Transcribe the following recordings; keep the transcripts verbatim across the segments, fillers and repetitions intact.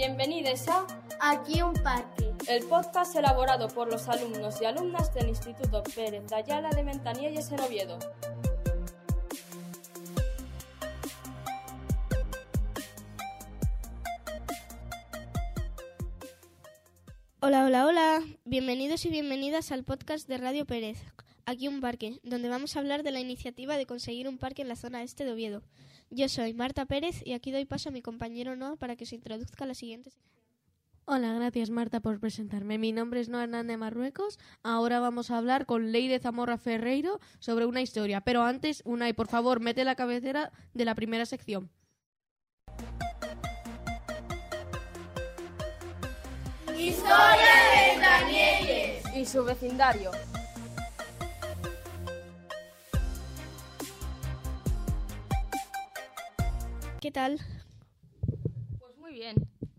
Bienvenidos a Aquí un parque, el podcast elaborado por los alumnos y alumnas del Instituto Pérez de Ayala de Ventañelles en Oviedo. Hola, hola, hola. Bienvenidos y bienvenidas al podcast de Radio Pérez, Aquí un parque, donde vamos a hablar de la iniciativa de conseguir un parque en la zona este de Oviedo. Yo soy Marta Pérez y aquí doy paso a mi compañero Noah para que se introduzca a la siguiente sección. Hola, gracias Marta por presentarme. Mi nombre es Noa Hernández Marruecos. Ahora vamos a hablar con Leire Zamora Ferreiro sobre una historia. Pero antes, Unai, por favor, mete la cabecera de la primera sección. Historia de Ventañelles y su vecindario. ¿Qué tal? Pues muy bien.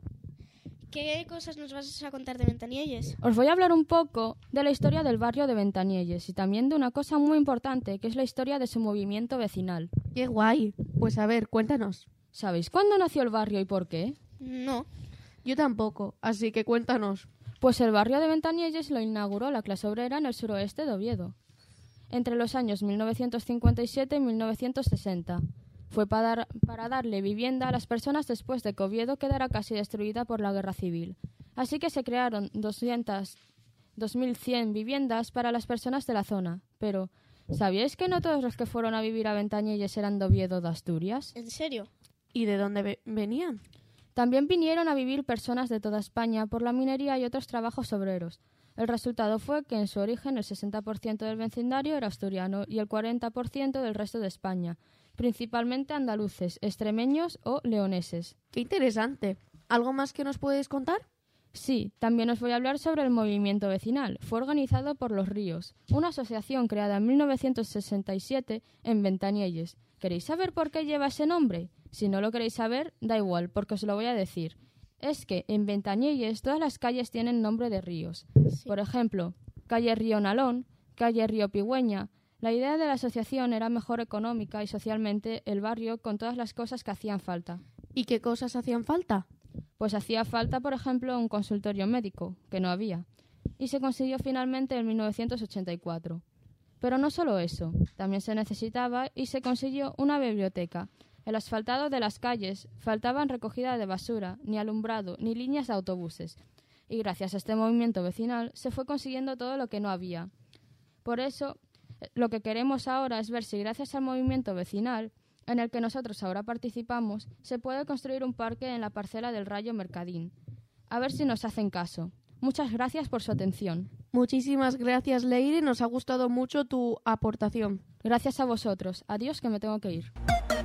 ¿Qué cosas nos vas a contar de Ventañelles? Os voy a hablar un poco de la historia del barrio de Ventañelles y también de una cosa muy importante, que es la historia de su movimiento vecinal. ¡Qué guay! Pues a ver, cuéntanos. ¿Sabéis cuándo nació el barrio y por qué? No. Yo tampoco, así que cuéntanos. Pues el barrio de Ventañelles lo inauguró la clase obrera en el suroeste de Oviedo, entre los años mil novecientos cincuenta y siete y mil novecientos sesenta. Fue para, dar, para darle vivienda a las personas después de que Oviedo quedara casi destruida por la guerra civil. Así que se crearon doscientas, dos mil cien viviendas para las personas de la zona. Pero, ¿sabíais que no todos los que fueron a vivir a Ventañelles eran de Oviedo de Asturias? ¿En serio? ¿Y de dónde ve- venían? También vinieron a vivir personas de toda España por la minería y otros trabajos obreros. El resultado fue que en su origen el sesenta por ciento del vecindario era asturiano y el cuarenta por ciento del resto de España, principalmente andaluces, extremeños o leoneses. ¡Qué interesante! ¿Algo más que nos puedes contar? Sí, también os voy a hablar sobre el movimiento vecinal. Fue organizado por Los Ríos, una asociación creada en mil novecientos sesenta y siete en Ventañelles. ¿Queréis saber por qué lleva ese nombre? Si no lo queréis saber, da igual, porque os lo voy a decir. Es que en Ventañelles todas las calles tienen nombre de ríos. Sí. Por ejemplo, calle Río Nalón, calle Río Pigüeña. La idea de la asociación era mejor económica y socialmente el barrio con todas las cosas que hacían falta. ¿Y qué cosas hacían falta? Pues hacía falta, por ejemplo, un consultorio médico, que no había, y se consiguió finalmente en mil novecientos ochenta y cuatro. Pero no solo eso, también se necesitaba y se consiguió una biblioteca. El asfaltado de las calles faltaban recogida de basura, ni alumbrado, ni líneas de autobuses. Y gracias a este movimiento vecinal se fue consiguiendo todo lo que no había. Por eso, lo que queremos ahora es ver si gracias al movimiento vecinal, en el que nosotros ahora participamos, se puede construir un parque en la parcela del Rayo Mercadín. A ver si nos hacen caso. Muchas gracias por su atención. Muchísimas gracias, Leire. Nos ha gustado mucho tu aportación. Gracias a vosotros. Adiós, que me tengo que ir.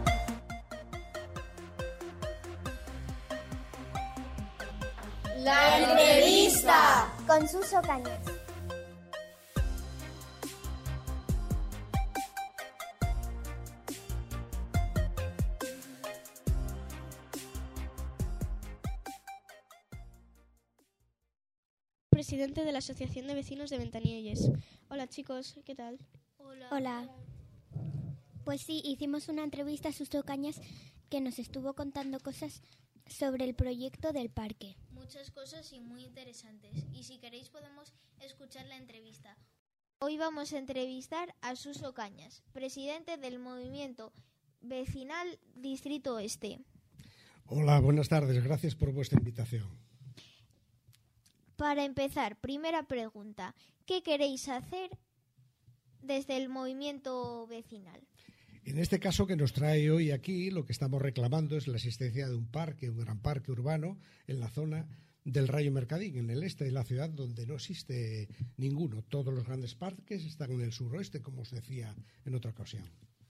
La entrevista con Suso Cañas. Presidente de la Asociación de Vecinos de Ventañelles. Hola chicos, ¿qué tal? Hola. Hola. Pues sí, hicimos una entrevista a Suso Cañas que nos estuvo contando cosas sobre el proyecto del parque. Muchas cosas y muy interesantes. Y si queréis podemos escuchar la entrevista. Hoy vamos a entrevistar a Suso Cañas, presidente del Movimiento Vecinal Distrito Oeste. Hola, buenas tardes. Gracias por vuestra invitación. Para empezar, primera pregunta. ¿Qué queréis hacer desde el movimiento vecinal? En este caso que nos trae hoy aquí, lo que estamos reclamando es la existencia de un parque, un gran parque urbano en la zona del Rayo Mercadín, en el este de la ciudad, donde no existe ninguno. Todos los grandes parques están en el suroeste, como os decía en otra ocasión.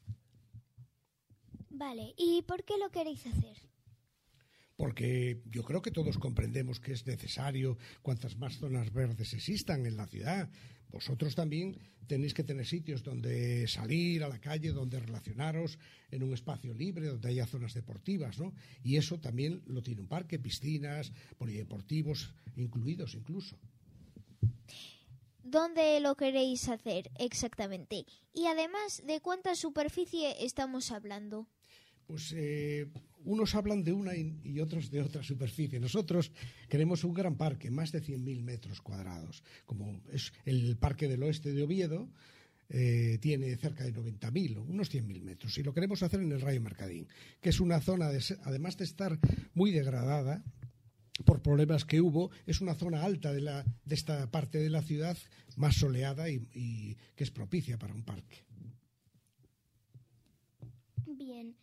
Vale, ¿y por qué lo queréis hacer? Porque yo creo que todos comprendemos que es necesario cuantas más zonas verdes existan en la ciudad. Vosotros también tenéis que tener sitios donde salir a la calle, donde relacionaros en un espacio libre, donde haya zonas deportivas, ¿no? Y eso también lo tiene un parque, piscinas, polideportivos incluidos incluso. ¿Dónde lo queréis hacer exactamente? Y además, ¿de cuánta superficie estamos hablando? Pues eh, unos hablan de una y, y otros de otra superficie. Nosotros queremos un gran parque, más de cien mil metros cuadrados, como es el Parque del Oeste de Oviedo. Eh, tiene cerca de noventa mil, unos cien mil metros, y lo queremos hacer en el Rayo Mercadín, que es una zona, de, además de estar muy degradada por problemas que hubo, es una zona alta de, la, de esta parte de la ciudad, más soleada y, y que es propicia para un parque. Bien.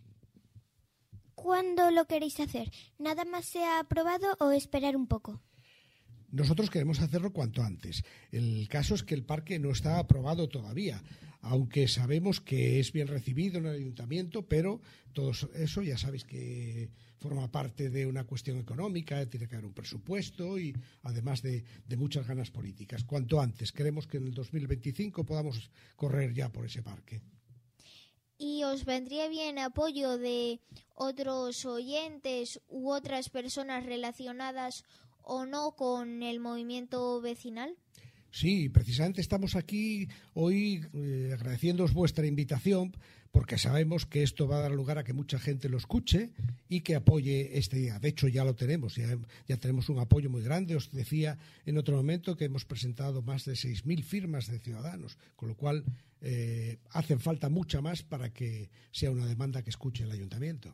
¿Cuándo lo queréis hacer? ¿Nada más se ha aprobado o esperar un poco? Nosotros queremos hacerlo cuanto antes. El caso es que el parque no está aprobado todavía, aunque sabemos que es bien recibido en el ayuntamiento, pero todo eso ya sabéis que forma parte de una cuestión económica, tiene que haber un presupuesto y además de, de muchas ganas políticas. Cuanto antes, queremos que en el dos mil veinticinco podamos correr ya por ese parque. ¿Y os vendría bien apoyo de otros oyentes u otras personas relacionadas o no con el movimiento vecinal? Sí, precisamente estamos aquí hoy eh, agradeciéndoos vuestra invitación, porque sabemos que esto va a dar lugar a que mucha gente lo escuche y que apoye este día. De hecho, ya lo tenemos, ya, ya tenemos un apoyo muy grande. Os decía en otro momento que hemos presentado más de seis mil firmas de ciudadanos, con lo cual eh, hacen falta mucha más para que sea una demanda que escuche el ayuntamiento.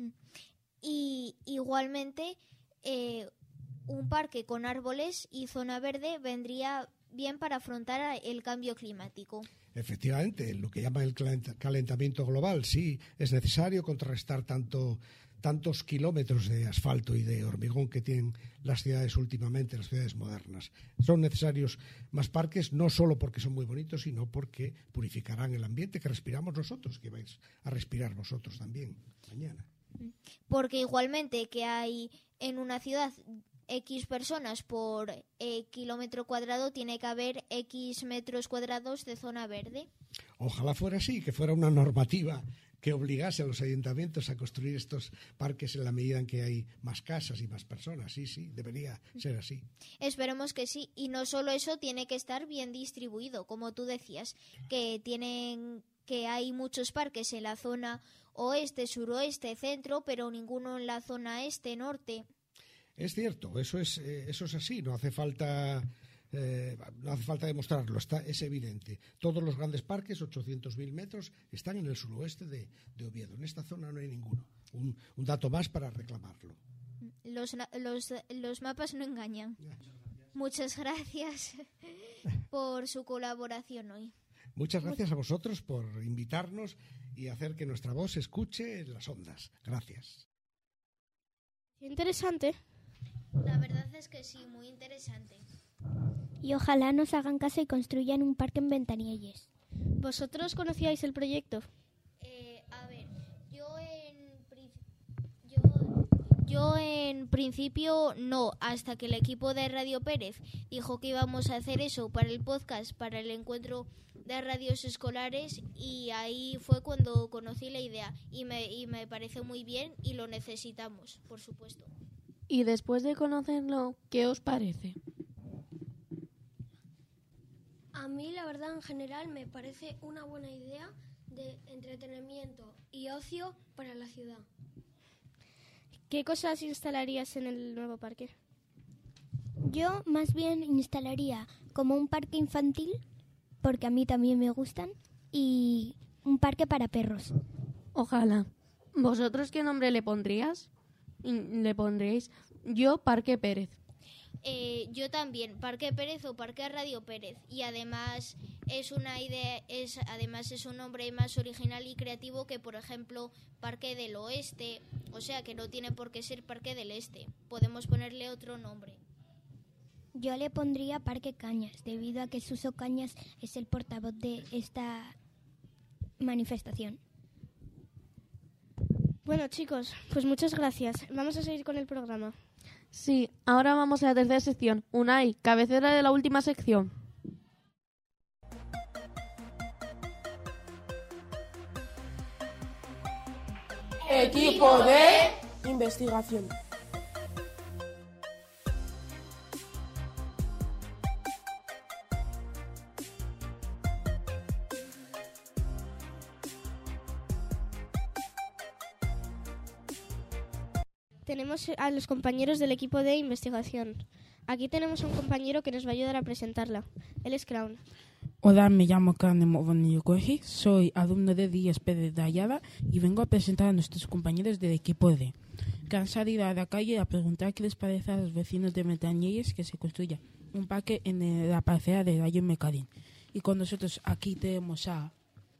Y igualmente, eh, un parque con árboles y zona verde vendría bien para afrontar el cambio climático. Efectivamente, lo que llaman el calentamiento global, sí, es necesario contrarrestar tanto, tantos kilómetros de asfalto y de hormigón que tienen las ciudades últimamente, las ciudades modernas. Son necesarios más parques, no solo porque son muy bonitos, sino porque purificarán el ambiente que respiramos nosotros, que vais a respirar vosotros también mañana. Porque igualmente que hay en una ciudad X personas por eh, kilómetro cuadrado, tiene que haber X metros cuadrados de zona verde. Ojalá fuera así, que fuera una normativa que obligase a los ayuntamientos a construir estos parques en la medida en que hay más casas y más personas. Sí, sí, debería ser así. Esperemos que sí. Y no solo eso, tiene que estar bien distribuido, como tú decías, que tienen que hay muchos parques en la zona oeste, suroeste, centro, pero ninguno en la zona este, norte. Es cierto, eso es, eh, eso es así, no hace falta eh, no hace falta demostrarlo, está, es evidente. Todos los grandes parques, ochocientos mil metros, están en el suroeste de, de Oviedo. En esta zona no hay ninguno. Un, un dato más para reclamarlo. Los, los, los mapas no engañan. Muchas gracias por su colaboración hoy. Muchas gracias a vosotros por invitarnos y hacer que nuestra voz se escuche en las ondas. Gracias. Interesante. La verdad es que sí, muy interesante. Y ojalá nos hagan caso y construyan un parque en Ventanielles. ¿Vosotros conocíais el proyecto? Eh, a ver, yo en, yo, yo en principio no, hasta que el equipo de Radio Pérez dijo que íbamos a hacer eso para el podcast, para el encuentro de radios escolares, y ahí fue cuando conocí la idea y me, y me pareció muy bien y lo necesitamos, por supuesto. Y después de conocerlo, ¿qué os parece? A mí, la verdad, en general, me parece una buena idea de entretenimiento y ocio para la ciudad. ¿Qué cosas instalarías en el nuevo parque? Yo más bien instalaría como un parque infantil, porque a mí también me gustan, y un parque para perros. Ojalá. ¿Vosotros qué nombre le pondrías? ¿Le pondréis? Yo, Parque Pérez. Eh, yo también, Parque Pérez o Parque Radio Pérez, y además es una idea, es además es un nombre más original y creativo que, por ejemplo, Parque del Oeste, o sea que no tiene por qué ser Parque del Este, podemos ponerle otro nombre. Yo le pondría Parque Cañas, debido a que Suso Cañas es el portavoz de esta manifestación. Bueno, chicos, pues muchas gracias. Vamos a seguir con el programa. Sí, ahora vamos a la tercera sección. Unai, cabecera de la última sección. Equipo de investigación. tenemos a los compañeros del equipo de investigación. Aquí tenemos a un compañero que nos va a ayudar a presentarla. Él es Crown. Hola, me llamo Crown Movoniyokoji, soy alumno de D S P de Ayala y vengo a presentar a nuestros compañeros del equipo D, que han salido a la calle a preguntar qué les parece a los vecinos de Ventañelles que se construya un parque en la parcela de Rayo Mercadín. Y con nosotros aquí tenemos a,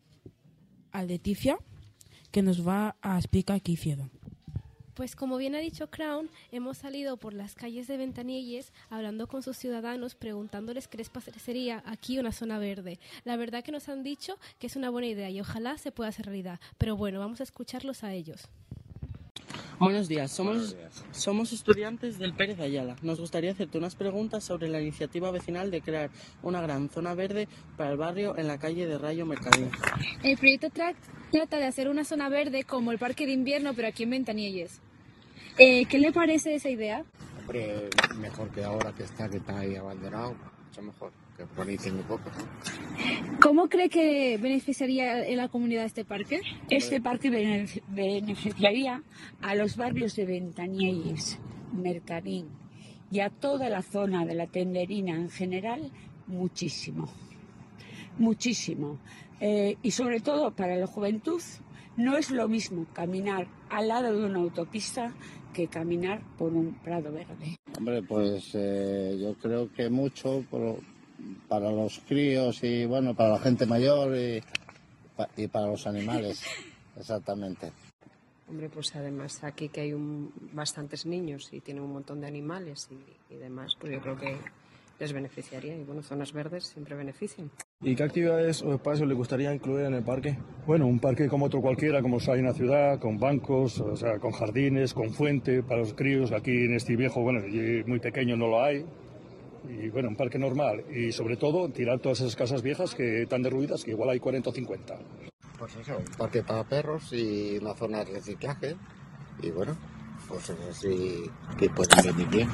a Leticia, que nos va a explicar qué hicieron. Pues como bien ha dicho Crown, hemos salido por las calles de Ventañelles hablando con sus ciudadanos, preguntándoles qué les parecería aquí una zona verde. La verdad que nos han dicho que es una buena idea y ojalá se pueda hacer realidad. Pero bueno, vamos a escucharlos a ellos. Buenos días, somos, Buenos días. somos estudiantes del Pérez de Ayala. Nos gustaría hacerte unas preguntas sobre la iniciativa vecinal de crear una gran zona verde para el barrio en la calle de Rayo Mercadín. El proyecto tra- trata de hacer una zona verde como el parque de invierno, pero aquí en Ventañelles. Eh, ¿Qué le parece esa idea? Hombre, mejor que ahora que está, que está ahí abandonado, mucho mejor, que ponéis muy poco. ¿Cómo cree que beneficiaría a la comunidad este parque? Este parque beneficiaría a los barrios de Ventañelles, Mercadín y a toda la zona de la Tenderina en general muchísimo, muchísimo. Eh, y sobre todo para la juventud no es lo mismo caminar al lado de una autopista que caminar por un prado verde. Hombre, pues eh, yo creo que mucho por, para los críos y bueno, para la gente mayor y, y para los animales, exactamente. Hombre, pues además aquí que hay un, bastantes niños y tienen un montón de animales y, y demás, pues yo creo que les beneficiaría y bueno, zonas verdes siempre benefician. ¿Y qué actividades o espacios le gustaría incluir en el parque? Bueno, un parque como otro cualquiera, como hay en la ciudad, con bancos, o sea, con jardines, con fuente para los críos. Aquí en este viejo, bueno, muy pequeño no lo hay. Y bueno, un parque normal. Y sobre todo, tirar todas esas casas viejas que están derruidas, que igual hay cuarenta o cincuenta. Pues eso, un parque para perros y una zona de reciclaje. Y bueno, pues eso sí que pueden venir bien.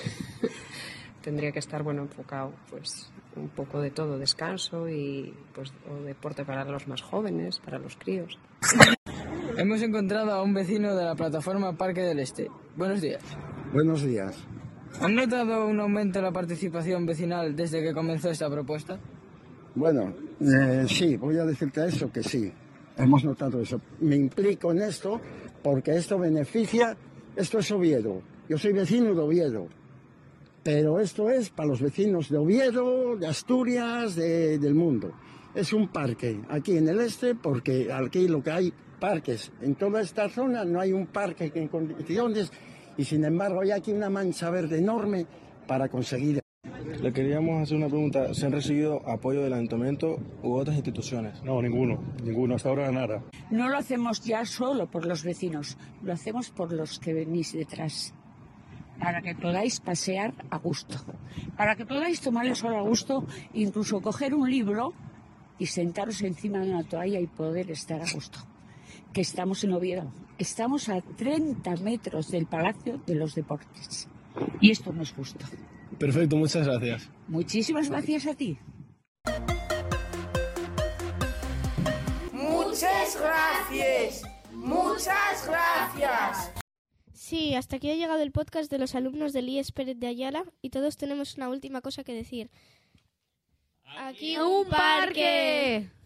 Tendría que estar bueno enfocado pues un poco de todo, descanso y pues o deporte para los más jóvenes, para los críos. Hemos encontrado a un vecino de la plataforma Parque del Este. Buenos días. Buenos días. ¿Han notado un aumento en la participación vecinal desde que comenzó esta propuesta? Bueno, eh, sí, voy a decirte eso, que sí, hemos notado eso. Me implico en esto porque esto beneficia, esto es Oviedo. Yo soy vecino de Oviedo. Pero esto es para los vecinos de Oviedo, de Asturias, de, del mundo. Es un parque aquí en el este, porque aquí lo que hay parques en toda esta zona, no hay un parque en condiciones, y sin embargo hay aquí una mancha verde enorme para conseguir. Le queríamos hacer una pregunta. ¿Se han recibido apoyo del ayuntamiento u otras instituciones? No, ninguno, ninguno, hasta ahora nada. No lo hacemos ya solo por los vecinos, lo hacemos por los que venís detrás. Para que podáis pasear a gusto, para que podáis tomar el sol a gusto, incluso coger un libro y sentaros encima de una toalla y poder estar a gusto. Que estamos en Oviedo, estamos a treinta metros del Palacio de los Deportes y esto no es justo. Perfecto, muchas gracias. Muchísimas gracias a ti. Muchas gracias, muchas gracias. Sí, hasta aquí ha llegado el podcast de los alumnos del I E S Pérez de Ayala y todos tenemos una última cosa que decir. ¡Aquí un parque!